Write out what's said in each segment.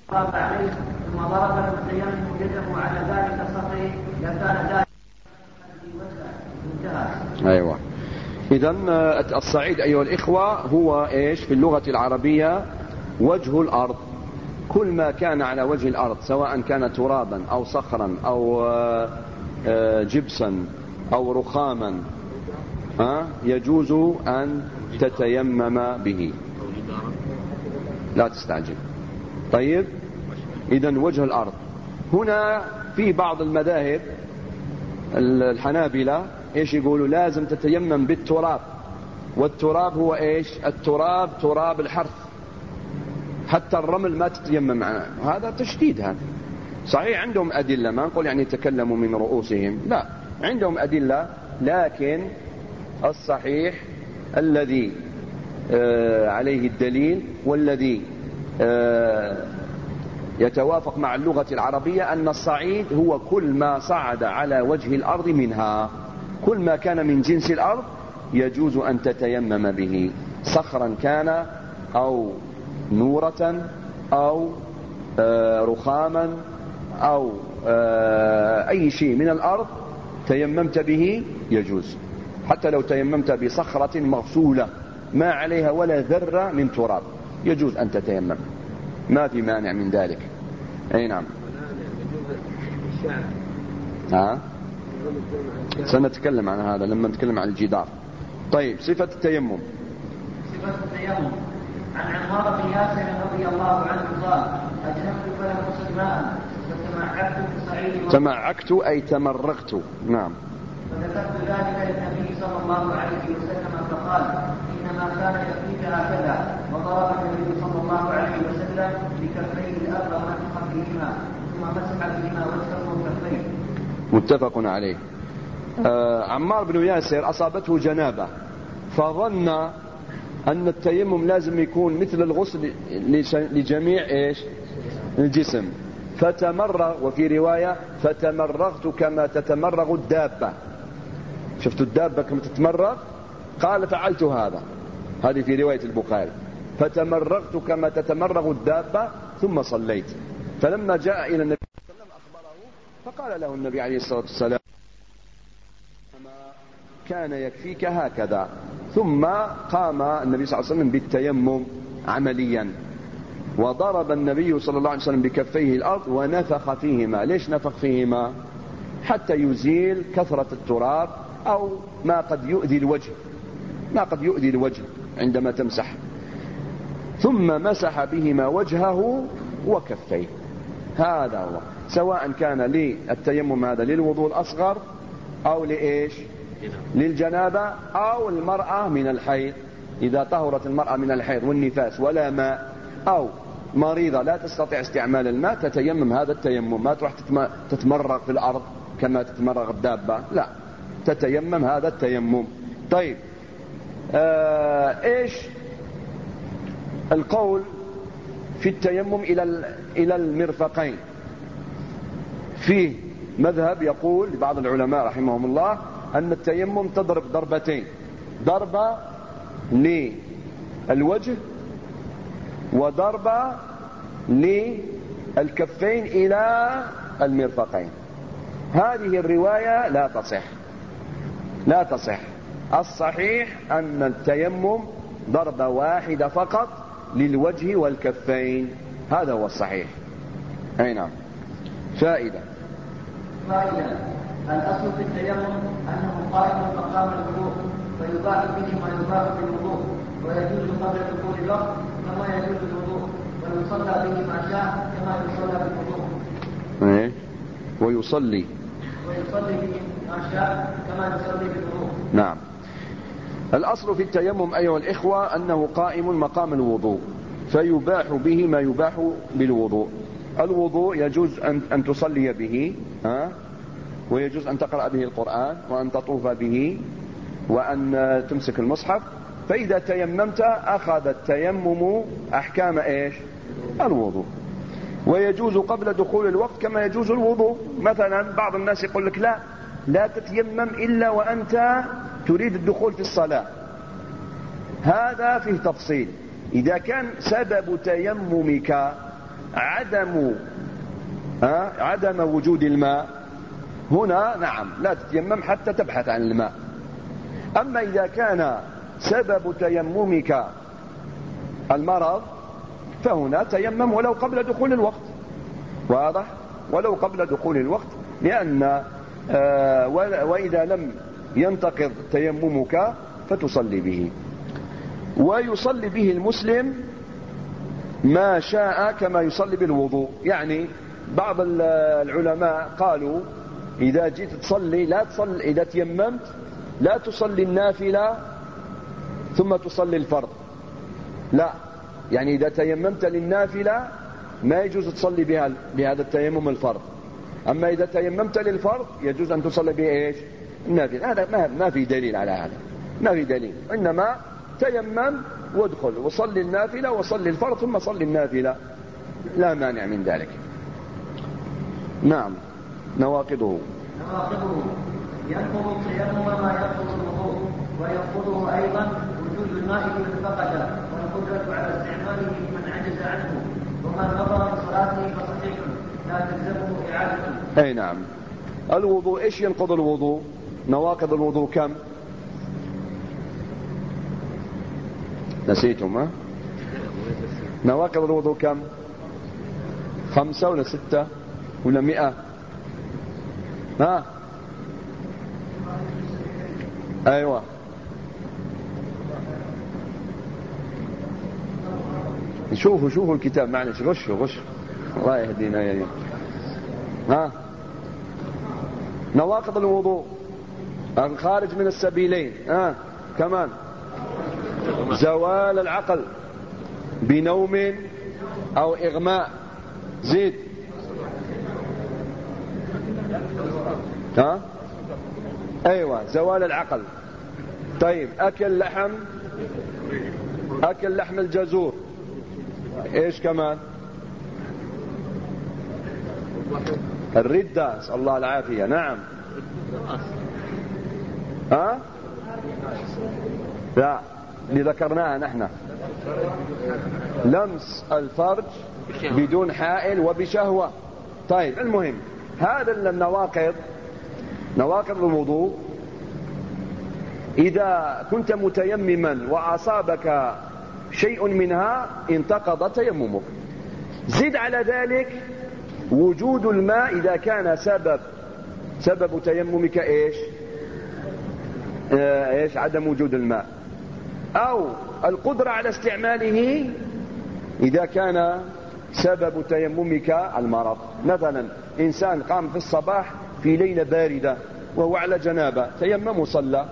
ضرب عليه ثم ضرب المتيمم يده على ذلك السطح لكان ذلك انتهى. أيوة. إذن الصعيد أيها الإخوة هو إيش في اللغة العربية؟ وجه الأرض. كل ما كان على وجه الأرض سواء كان ترابا أو صخرا أو جبسا أو رخاما يجوز أن تتيمم به. لا تستعجل. طيب، إذن وجه الأرض هنا في بعض المذاهب الحنابلة إيش يقولوا؟ لازم تتيمم بالتراب، والتراب هو إيش؟ التراب تراب الحرث، حتى الرمل ما تتيمم عنه. هذا تشديد. هذا صحيح عندهم أدلة، ما نقول يعني تكلموا من رؤوسهم، لا، عندهم أدلة، لكن الصحيح الذي عليه الدليل والذي يتوافق مع اللغة العربية أن الصعيد هو كل ما صعد على وجه الأرض منها، كل ما كان من جنس الأرض يجوز أن تتيمم به، صخرا كان أو نورة أو رخاما أو أي شيء من الأرض تيممت به يجوز، حتى لو تيممت بصخرة مغسولة ما عليها ولا ذرة من تراب يجوز أن تتيمم، ما في مانع من ذلك. أي نعم. سنتكلم عن هذا لما نتكلم عن الجدار. طيب، صفة التيمم. صفة التيمم عن عمار بن ياسر رضي الله عنه قال: أجهمت فلم أصب ماء فتمعكت في صعيد. تمعكت أي تمرغت. نعم. فذكرت ذلك للنبي صلى الله عليه وسلم فقال: إنما كان يكفيك هكذا. وضرب النبي صلى الله عليه وسلم بكفيه الأرض ونفخ فيهما ثم مسح بهما وجهه وكفيه. متفق عليه. عمار بن ياسر أصابته جنابة، فظن أن التيمم لازم يكون مثل الغسل لجميع إيش؟ الجسم، فتمرغ، وفي رواية فتمرغت كما تتمرغ الدابة. شفت الدابة كما تتمرغ؟ قال فعلت هذا، هذه في رواية البخاري، فتمرغت كما تتمرغ الدابة ثم صليت. فلما جاء إلى النبي صلى الله عليه وسلم أخبره، فقال له النبي عليه الصلاة والسلام: كان يكفيك هكذا. ثم قام النبي صلى الله عليه وسلم بالتيمم عمليا، وضرب النبي صلى الله عليه وسلم بكفيه الأرض ونفخ فيهما. ليش نفخ فيهما؟ حتى يزيل كثرة التراب أو ما قد يؤذي الوجه، ما قد يؤذي الوجه عندما تمسح. ثم مسح بهما وجهه وكفيه. هذا هو، سواء كان للتيمم هذا للوضوء الأصغر أو لإيش؟ للجنابة أو المرأة من الحيض، إذا طهرت المرأة من الحيض والنفاس ولا ماء، أو مريضة لا تستطيع استعمال الماء، تتيمم هذا التيمم، ما تروح تتمرغ في الأرض كما تتمرغ الدابة، لا، تتيمم هذا التيمم. طيب، إيش القول في التيمم إلى المرفقين؟ فيه مذهب يقول لبعض العلماء رحمهم الله أن التيمم تضرب ضربتين، ضربة للوجه وضربة للكفين إلى المرفقين. هذه الرواية لا تصح. الصحيح أن التيمم ضربة واحدة فقط للوجه والكفين، هذا هو الصحيح. أي نعم. فائدة: الأصل في التيمم أنه قائم مقام الوضوء، فيباح به ما يباح بالوضوء، ويجوز قبل دخول الوقت كما يجوز الوضوء، ويصلى به ما شاء كما يصلى بالوضوء. ويصلي به ما شاء كما يصلي بالوضوء. نعم. الأصل في التيمم أيها الإخوة أنه قائم مقام الوضوء، فيباح به ما يباح بالوضوء. الوضوء يجوز أن تصلي به، ويجوز أن تقرأ به القرآن، وأن تطوف به، وأن تمسك المصحف. فإذا تيممت أخذ التيمم أحكام إيش؟ الوضوء. ويجوز قبل دخول الوقت كما يجوز الوضوء. مثلا بعض الناس يقول لك لا تتيمم إلا وأنت تريد الدخول في الصلاة، هذا فيه تفصيل. إذا كان سبب تيممك عدم وجود الماء، هنا نعم لا تتيمم حتى تبحث عن الماء. أما إذا كان سبب تيممك المرض فهنا تيمم ولو قبل دخول الوقت، واضح؟ ولو قبل دخول الوقت، لأن وإذا لم ينتقض تيممك فتصلي به. ويصلي به المسلم ما شاء كما يصلي بالوضوء. يعني بعض العلماء قالوا إذا جيت تصلي لا تصلي، إذا تيممت لا تصلي النافلة ثم تصلي الفرض، لا، يعني إذا تيممت للنافلة ما يجوز تصلي بهذا التيمم الفرض، أما إذا تيممت للفرض يجوز أن تصلي به إيش؟ النافلة. هذا ما في دليل على هذا، ما في دليل، إنما تيمم وادخل وصلي النافلة وصلي الفرض ثم صلي النافلة، لا مانع من ذلك. نعم. نواقضه ينقض التيمم وما ينقض الوضوء، وينقضه أيضا وجود الماء لمن فقده، والقدرة على استعماله لمن عجز عنه، ومن نظر بصلاته فصحيح لا تلزمه إعادته. أي نعم. الوضوء إيش ينقض الوضوء؟ نواقض الوضوء كم؟ نسيتم ها؟ نواقض الوضوء كم؟ 5 ولا 6 ولا 100؟ ها؟ أيوة. شوفوا الكتاب، معلش غشوا الله يهدينا يا ها. نواقض الوضوء الخارج من السبيلين، كمان زوال العقل بنوم أو إغماء، زيد، أيوة زوال العقل. طيب أكل لحم الجزور، إيش كمان؟ الردة، نسأل الله العافية. نعم. لا، اللي ذكرناها نحن لمس الفرج بدون حائل وبشهوة. طيب المهم هذا نواقض الوضوء. إذا كنت متيمما وأصابك شيء منها انتقض تيممك. زد على ذلك وجود الماء إذا كان سبب تيممك إيش عدم وجود الماء، أو القدرة على استعماله إذا كان سبب تيممك المرض. مثلا إنسان قام في الصباح في ليلة باردة وهو على جنابة، تيمم وصلى،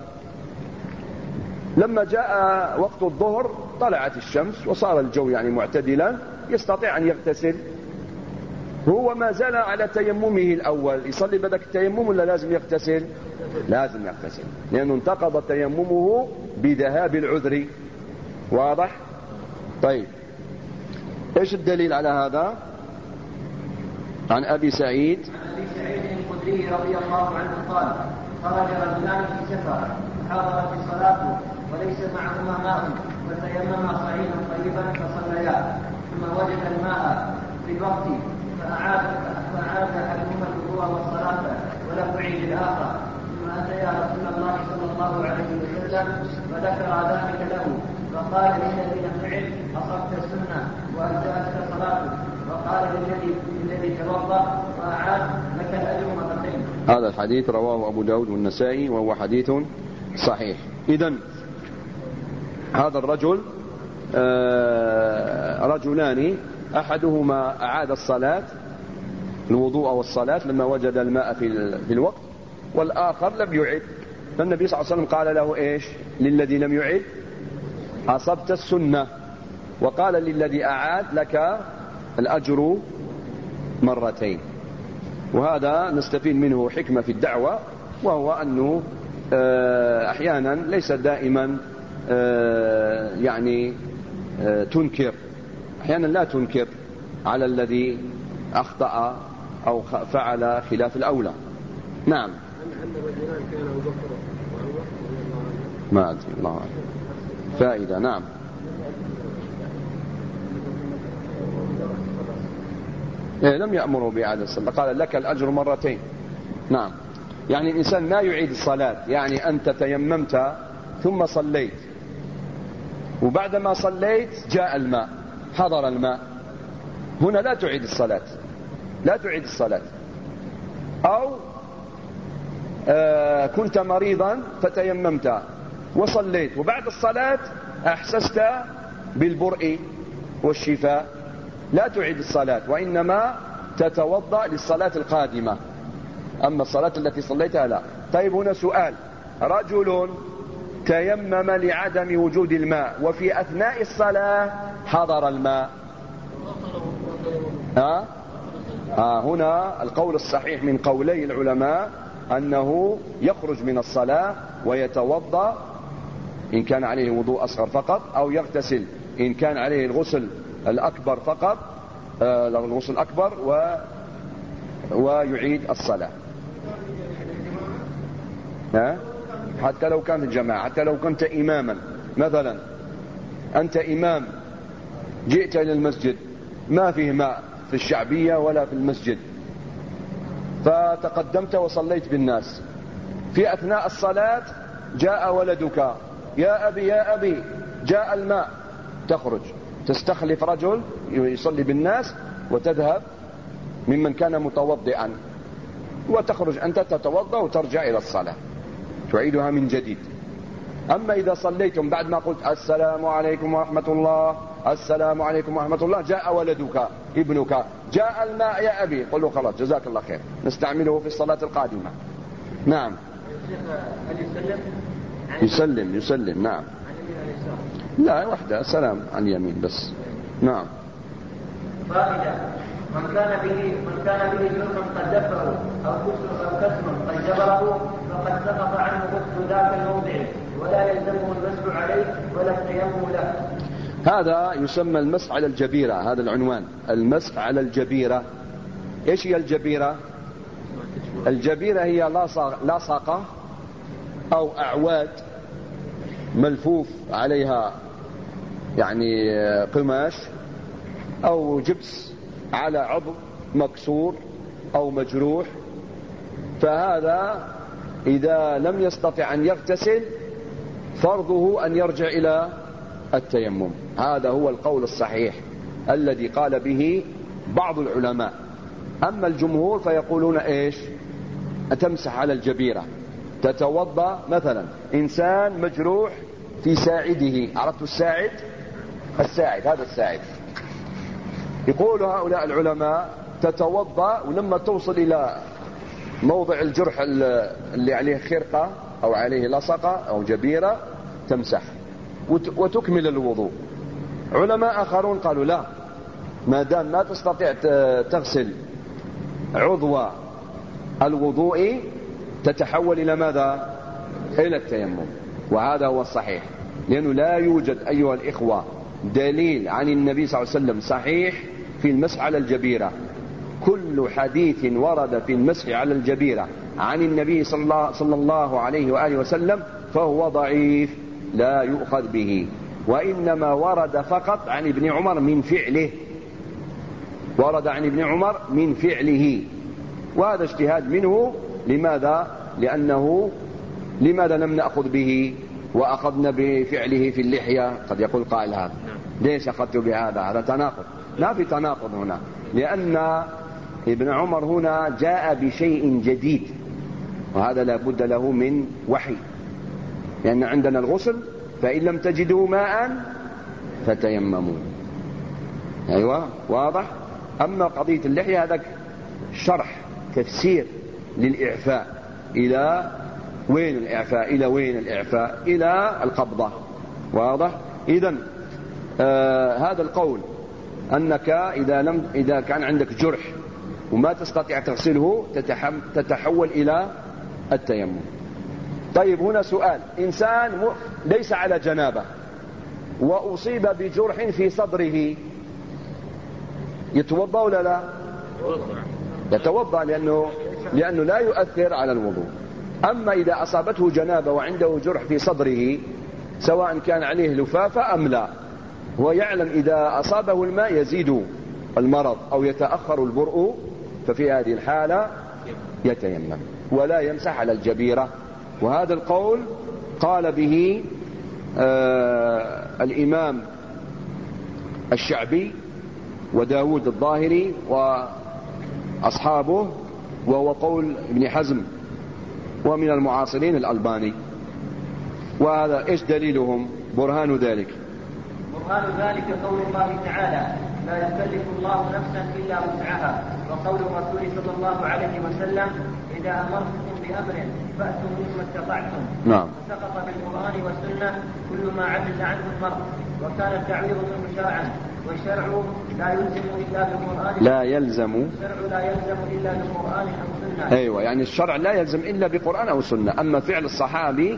لما جاء وقت الظهر طلعت الشمس وصار الجو يعني معتدلا، يستطيع أن يغتسل، هو ما زال على تيممه الأول، يصلي بدك التيمم ولا لازم يغتسل؟ لازم يغتسل، لأنه انتقض تيممه بذهاب العذر. واضح؟ طيب ايش الدليل على هذا؟ عن أبي سعيد الخدري رضي الله عنه قال: خرج رجلان في سفر حضرت الصلاة وليس معهما ماء، فتيمما صعيدا طيبا فصليا، ثم وجد الماء في الوقت فأعاد أحدهما الوضوء والصلاة ولم يعيد الآخر، ثم أتيا رسول الله صلى الله عليه وسلم فذكر ذلك له، فقال للذي لم يعد: أصبت السنة وأجزأتك صلاته. وقال للذي توضأ وأعاد: لك الأجر مرتين. هذا الحديث رواه أبو داود والنسائي وهو حديث صحيح. إذن هذا الرجل رجلان، أحدهما أعاد الصلاة الوضوء والصلاة لما وجد الماء في الوقت، والآخر لم يعد، فالنبي صلى الله عليه وسلم قال له إيش للذي لم يعد؟ أصبت السنة. وقال للذي أعاد: لك الأجر مرتين. وهذا نستفيد منه حكمة في الدعوة، وهو أنه أحيانا ليس دائما يعني تنكر، أحيانا لا تنكر على الذي أخطأ أو فعل خلاف الأولى. نعم. ما أدري، الله أعلم. فائدة. نعم. لم يأمره بإعادة الصلاة، قال لك الأجر مرتين. نعم. يعني الإنسان ما يعيد الصلاة، يعني أنت تيممت ثم صليت، وبعدما صليت جاء الماء، حضر الماء، هنا لا تعيد الصلاة، لا تعيد الصلاة. أو كنت مريضا فتيممت وصليت، وبعد الصلاة أحسست بالبرء والشفاء، لا تعيد الصلاة، وإنما تتوضأ للصلاة القادمة. أما الصلاة التي صليتها لا. طيب هنا سؤال: رجل تيمم لعدم وجود الماء وفي أثناء الصلاة حضر الماء، هنا القول الصحيح من قولي العلماء أنه يخرج من الصلاة ويتوضأ إن كان عليه وضوء أصغر فقط، أو يغتسل إن كان عليه الغسل الأكبر فقط، الغسل الأكبر، ويعيد الصلاة. حتى لو كانت الجماعة، حتى لو كنت إماما، مثلا أنت إمام جئت إلى المسجد ما فيه ماء في الشعبية ولا في المسجد، فتقدمت وصليت بالناس، في أثناء الصلاة جاء ولدك: يا أبي يا أبي جاء الماء، تخرج تستخلف رجل يصلي بالناس وتذهب ممن كان متوضئا، وتخرج أنت تتوضأ وترجع إلى الصلاة، تعيدها من جديد. أما إذا صليتم بعد ما قلت السلام عليكم ورحمة الله، السلام عليكم ورحمة الله، جاء ولدك ابنك جاء الماء يا أبي، قل له خلاص جزاك الله خير، نستعمله في الصلاة القادمة. نعم. يسلم نعم. لا وحده سلام عن اليمين بس. نعم. فائدة: من كان به جرح قد دفعه أو كسر قد جبره فقد سقط عنه غسل ذاك الموضع، ولا يلزمه المسح عليه ولا التيمم له. هذا يسمى المسح على الجبيرة، هذا العنوان، المسح على الجبيرة. ايش هي الجبيرة؟ الجبيرة هي لاصقة أو أعواد ملفوف عليها يعني قماش أو جبس على عضو مكسور أو مجروح، فهذا إذا لم يستطع أن يغتسل فرضه أن يرجع إلى التيمم. هذا هو القول الصحيح الذي قال به بعض العلماء. أما الجمهور فيقولون إيش؟ تمسح على الجبيرة، تتوضأ. مثلا إنسان مجروح في ساعده، عرفت الساعد؟ هذا الساعد. يقول هؤلاء العلماء تتوضأ، ولما توصل إلى موضع الجرح اللي عليه خرقة أو عليه لصقة أو جبيرة تمسح وتكمل الوضوء. علماء آخرون قالوا لا، ما دام ما تستطيع تغسل عضو الوضوء تتحول إلى ماذا؟ إلى التيمم. وهذا هو الصحيح، لأنه لا يوجد أيها الإخوة دليل عن النبي صلى الله عليه وسلم صحيح في المسح على الجبيرة. كل حديث ورد في المسح على الجبيرة عن النبي صلى الله عليه وآله وسلم فهو ضعيف لا يؤخذ به، وإنما ورد فقط عن ابن عمر من فعله، ورد عن ابن عمر من فعله، وهذا اجتهاد منه. لماذا؟ لأنه لماذا لم نأخذ به وأخذنا بفعله في اللحية؟ قد يقول قائل هذا ليش أخذت بهذا؟ هذا تناقض. لا في تناقض هنا، لأن ابن عمر هنا جاء بشيء جديد، وهذا لا بد له من وحي، لأن عندنا الغسل فإن لم تجدوا ماء فتيمموا. أيوة واضح. أما قضية اللحية هذا شرح تفسير للإعفاء. إلى وين الإعفاء؟ إلى وين الإعفاء؟ إلى القبضة. واضح. إذن هذا القول أنك إذا كان عندك جرح وما تستطيع تغسله تتحول إلى التيمم. طيب هنا سؤال: إنسان ليس على جنابة وأصيب بجرح في صدره، يتوضأ ولا لا؟ يتوضأ، لأنه لا يؤثر على الوضوء. أما إذا أصابته جنابة وعنده جرح في صدره سواء كان عليه لفافة أم لا، هو يعلم إذا أصابه الماء يزيد المرض أو يتأخر البرء ففي هذه الحالة يتيمم ولا يمسح على الجبيرة. وهذا القول قال به الإمام الشعبي وداود الظاهري وأصحابه، وهو قول ابن حزم، ومن المعاصرين الألباني. وهذا إيش دليلهم؟ برهان ذلك قول الله تعالى: لا يكلف الله نفسا إلا وسعها، وقول الرسول صلى الله عليه وسلم: إذا أمرتكم بأمر فأتوا منه ما استطعتم. نعم. سقط بالقرآن والسنة كل ما عجز عنه المرء، وكان التعويض منه شرعا، والشرع لا يلزم إلا بالقرآن. لا يلزم إلا بالقرآن أو سنة. أيوة، يعني الشرع لا يلزم إلا بقرآن أو سنة. أما فعل الصحابي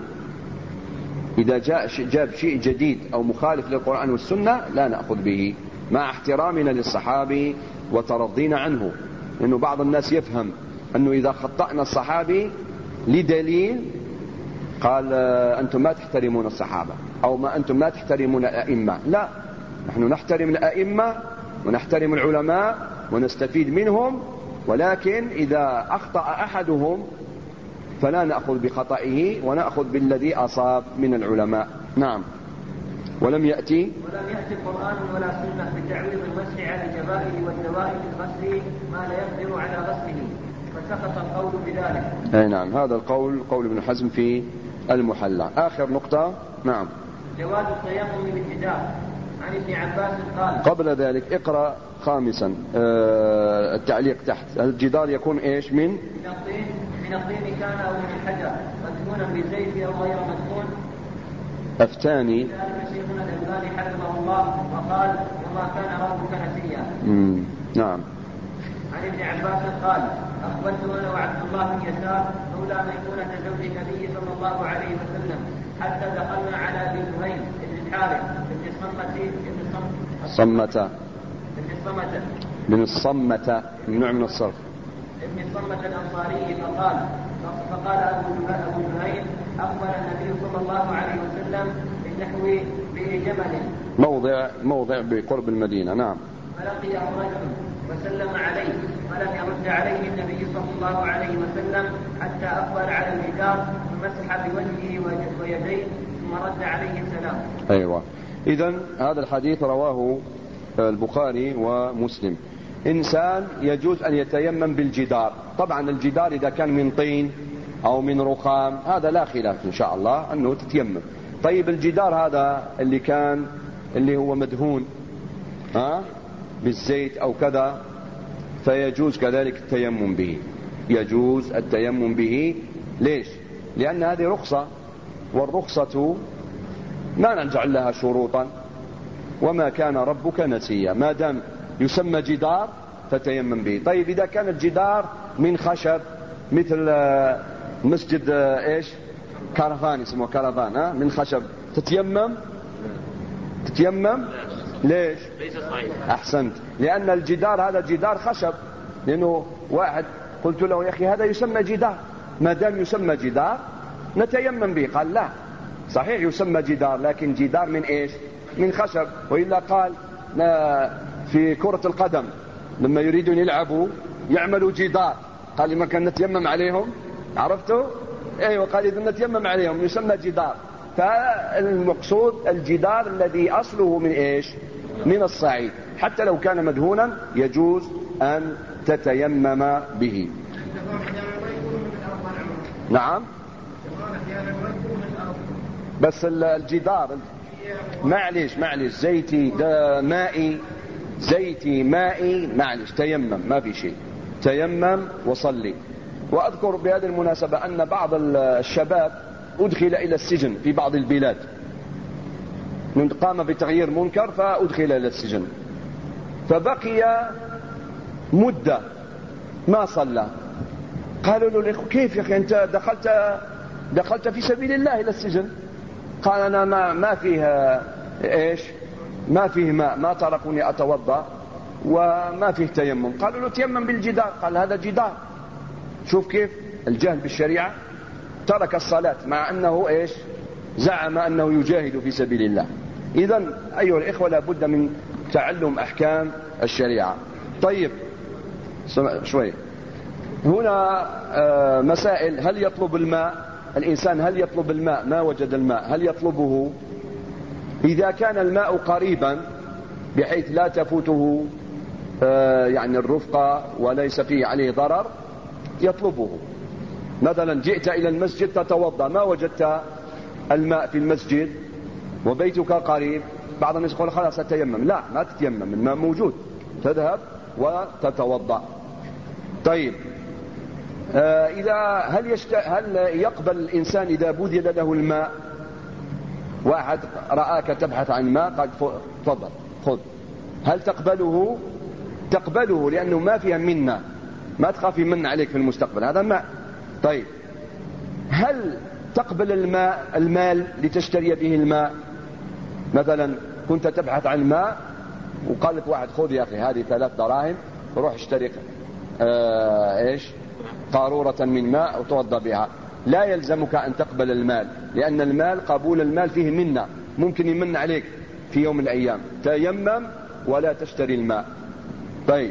إذا جاب شيء جديد أو مخالف للقرآن والسنة لا نأخذ به، مع احترامنا للصحابي وترضينا عنه. لأنه بعض الناس يفهم أنه إذا خطأنا الصحابي لدليل قال أنتم ما تحترمون الصحابة، أو ما أنتم لا تحترمون الأئمة. لا، نحن نحترم الأئمة ونحترم العلماء ونستفيد منهم، ولكن إذا أخطأ أحدهم فلا نأخذ بخطئه ونأخذ بالذي أصاب من العلماء. نعم. ولم يأتي قرآن ولا سنة بتعويض المسح على الجبائر والدوائر الغسل ما لا يقدر على غسله، فسقط القول بذلك. أي نعم، هذا القول قول ابن حزم في المحلى. آخر نقطة. نعم. جواز التيمم بالجدار. عن ابن عباس قال. قبل ذلك اقرأ خامسا التعليق تحت. الجدار يكون إيش؟ من الطين كان أو من الحجر، مدهونا بالزيت أو غير مدهون. أفتاني شيخنا الألباني حفظه الله وقال: وما كان ربك نسيا. نعم. عن ابن عباس قال: أخبرت أنا وعبد الله بن يسار مولى ميمونة زوج النبي صلى الله عليه وسلم حتى دخلنا على ابن زهير بن الحارث بن الصمة من نوع من الصرف ابن الصمة الأنصاري فقال أبو زهير: أخبر النبي صلى الله عليه وسلم بالنحو بجبل موضع بقرب المدينة. نعم. فلقيه رجل وسلم عليه فلم يرد عليه النبي صلى الله عليه وسلم حتى أقبل على الجدار ومسح بوجهه ويديه ثم رد عليه السلام. أيوة. إذن هذا الحديث رواه البخاري ومسلم. إنسان يجوز أن يتيمم بالجدار. طبعا الجدار إذا كان من طين أو من رخام هذا لا خلاف إن شاء الله أنه تتيمم. طيب الجدار هذا اللي هو مدهون بالزيت أو كذا فيجوز كذلك التيمم به. يجوز التيمم به. ليش؟ لأن هذه رخصة، والرخصة ما نجعل لها شروطا. وما كان ربك نسيا. ما دام يسمى جدار فتيمم به. طيب إذا كان الجدار من خشب مثل مسجد إيش كارفان، اسمه كارفان من خشب، تتيمم؟ ليش؟ أحسنت. لأن الجدار هذا جدار خشب. لأنه واحد قلت له: يا أخي هذا يسمى جدار، ما دام يسمى جدار نتيمم به. قال: لا، صحيح يسمى جدار لكن جدار من إيش؟ من خشب. وإلا قال في كرة القدم لما يريدون يلعبوا يعملوا جدار، قال: لما كان نتيمم عليهم. عرفتوا؟ ايوه، قال: إذا نتيمم عليهم يسمى جدار. فالمقصود الجدار الذي أصله من إيش؟ من الصعيد. حتى لو كان مدهونا يجوز أن تتيمم به. نعم. بس الجدار معلش زيتي ده مائي معلش تيمم، ما في شيء، تيمم وصلي. وأذكر بهذه المناسبة أن بعض الشباب أدخل إلى السجن في بعض البلاد، من قام بتغيير منكر فأدخل إلى السجن، فبقي مدة ما صلى. قالوا له: كيف يا أخي أنت دخلت في سبيل الله إلى السجن؟ قال: أنا ما فيه إيش، ما فيه ماء، ما تركوني أتوضأ وما فيه تيمم. قالوا له: تيمم بالجدار. قال: هذا جدار. شوف كيف الجهل بالشريعة. ترك الصلاة مع أنه إيش، زعم أنه يجاهد في سبيل الله. إذن أيها الإخوة لابد من تعلم أحكام الشريعة. طيب شوي هنا مسائل. هل يطلب الماء الإنسان؟ هل يطلب الماء ما وجد الماء؟ هل يطلبه؟ إذا كان الماء قريبا بحيث لا تفوته يعني الرفقة وليس فيه عليه ضرر يطلبه. مثلا جئت إلى المسجد تتوضأ، ما وجدت الماء في المسجد وبيتك قريب، بعض الناس يقول خلاص أتيمم. لا، ما تتيمم، الماء موجود، تذهب وتتوضأ. طيب هل يقبل الإنسان إذا بذل له الماء؟ واحد رآك تبحث عن ماء قال تفضل خذ، هل تقبله؟ تقبله لأنه ما فيها منة، ما تخافي من عليك في المستقبل، هذا ماء. طيب هل تقبل المال لتشتري به الماء؟ مثلا كنت تبحث عن ماء وقال لك واحد خذ يا أخي هذه 3 دراهم روح اشتري قارورة من ماء وتوضأ بها. لا يلزمك أن تقبل المال، لأن المال قبول المال فيه منة، ممكن يمن عليك في يوم من الأيام. تيمم ولا تشتري الماء. طيب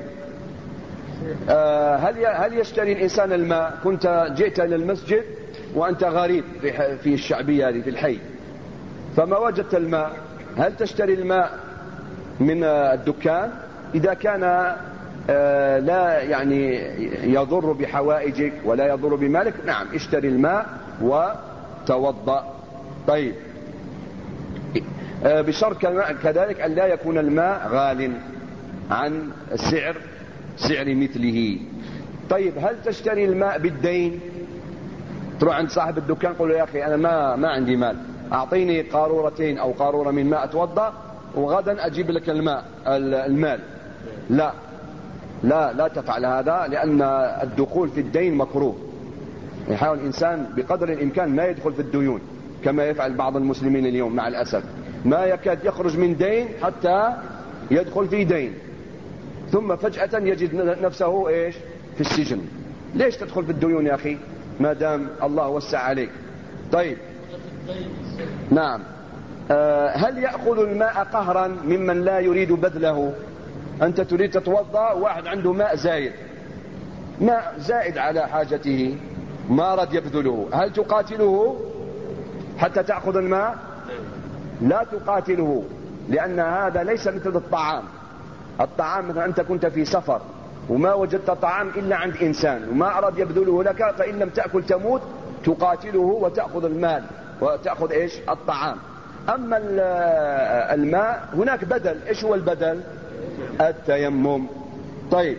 هل يشتري الإنسان الماء؟ كنت جئت إلى المسجد وأنت غريب في الشعبية هذه في الحي، فما وجدت الماء، هل تشتري الماء من الدكان؟ إذا كان لا يعني يضر بحوائجك ولا يضر بمالك، نعم اشتري الماء وتوضأ. طيب بشرط كذلك أن لا يكون الماء غال عن سعر مثله. طيب هل تشتري الماء بالدين؟ تروح عند صاحب الدكان قل له يا أخي أنا ما عندي مال، أعطيني قارورتين أو قارورة من ماء أتوضأ وغدا أجيب لك المال. لا تفعل هذا، لأن الدخول في الدين مكروه. يحاول الإنسان بقدر الإمكان ما يدخل في الديون كما يفعل بعض المسلمين اليوم مع الأسف، ما يكاد يخرج من دين حتى يدخل في دين، ثم فجأة يجد نفسه في السجن. ليش تدخل في الديون يا أخي ما دام الله وسع عليك؟ طيب نعم. هل يأخذ الماء قهرا ممن لا يريد بذله؟ أنت تريد تتوضأ، واحد عنده ماء زائد على حاجته ما رد يبذله، هل تقاتله حتى تأخذ الماء؟ لا تقاتله، لأن هذا ليس مثل الطعام مثلا أنت كنت في سفر وما وجدت طعام إلا عند إنسان وما أراد يبذله لك، فإن لم تأكل تموت، تقاتله وتأخذ المال وتأخذ الطعام. أما الماء هناك بدل. إيش هو البدل؟ التيمم. طيب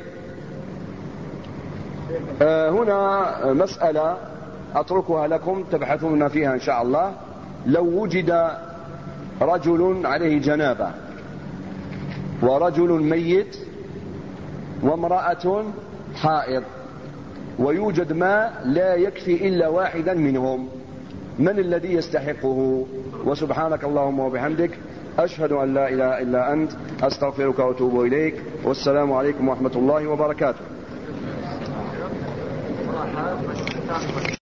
هنا مسألة أتركها لكم تبحثون فيها إن شاء الله. لو وجد رجل عليه جنابة ورجل ميت وامرأة حائض ويوجد ماء لا يكفي إلا واحدا منهم، من الذي يستحقه؟ وسبحانك اللهم وبحمدك أشهد أن لا إله إلا أنت أستغفرك وأتوب إليك، والسلام عليكم ورحمة الله وبركاته.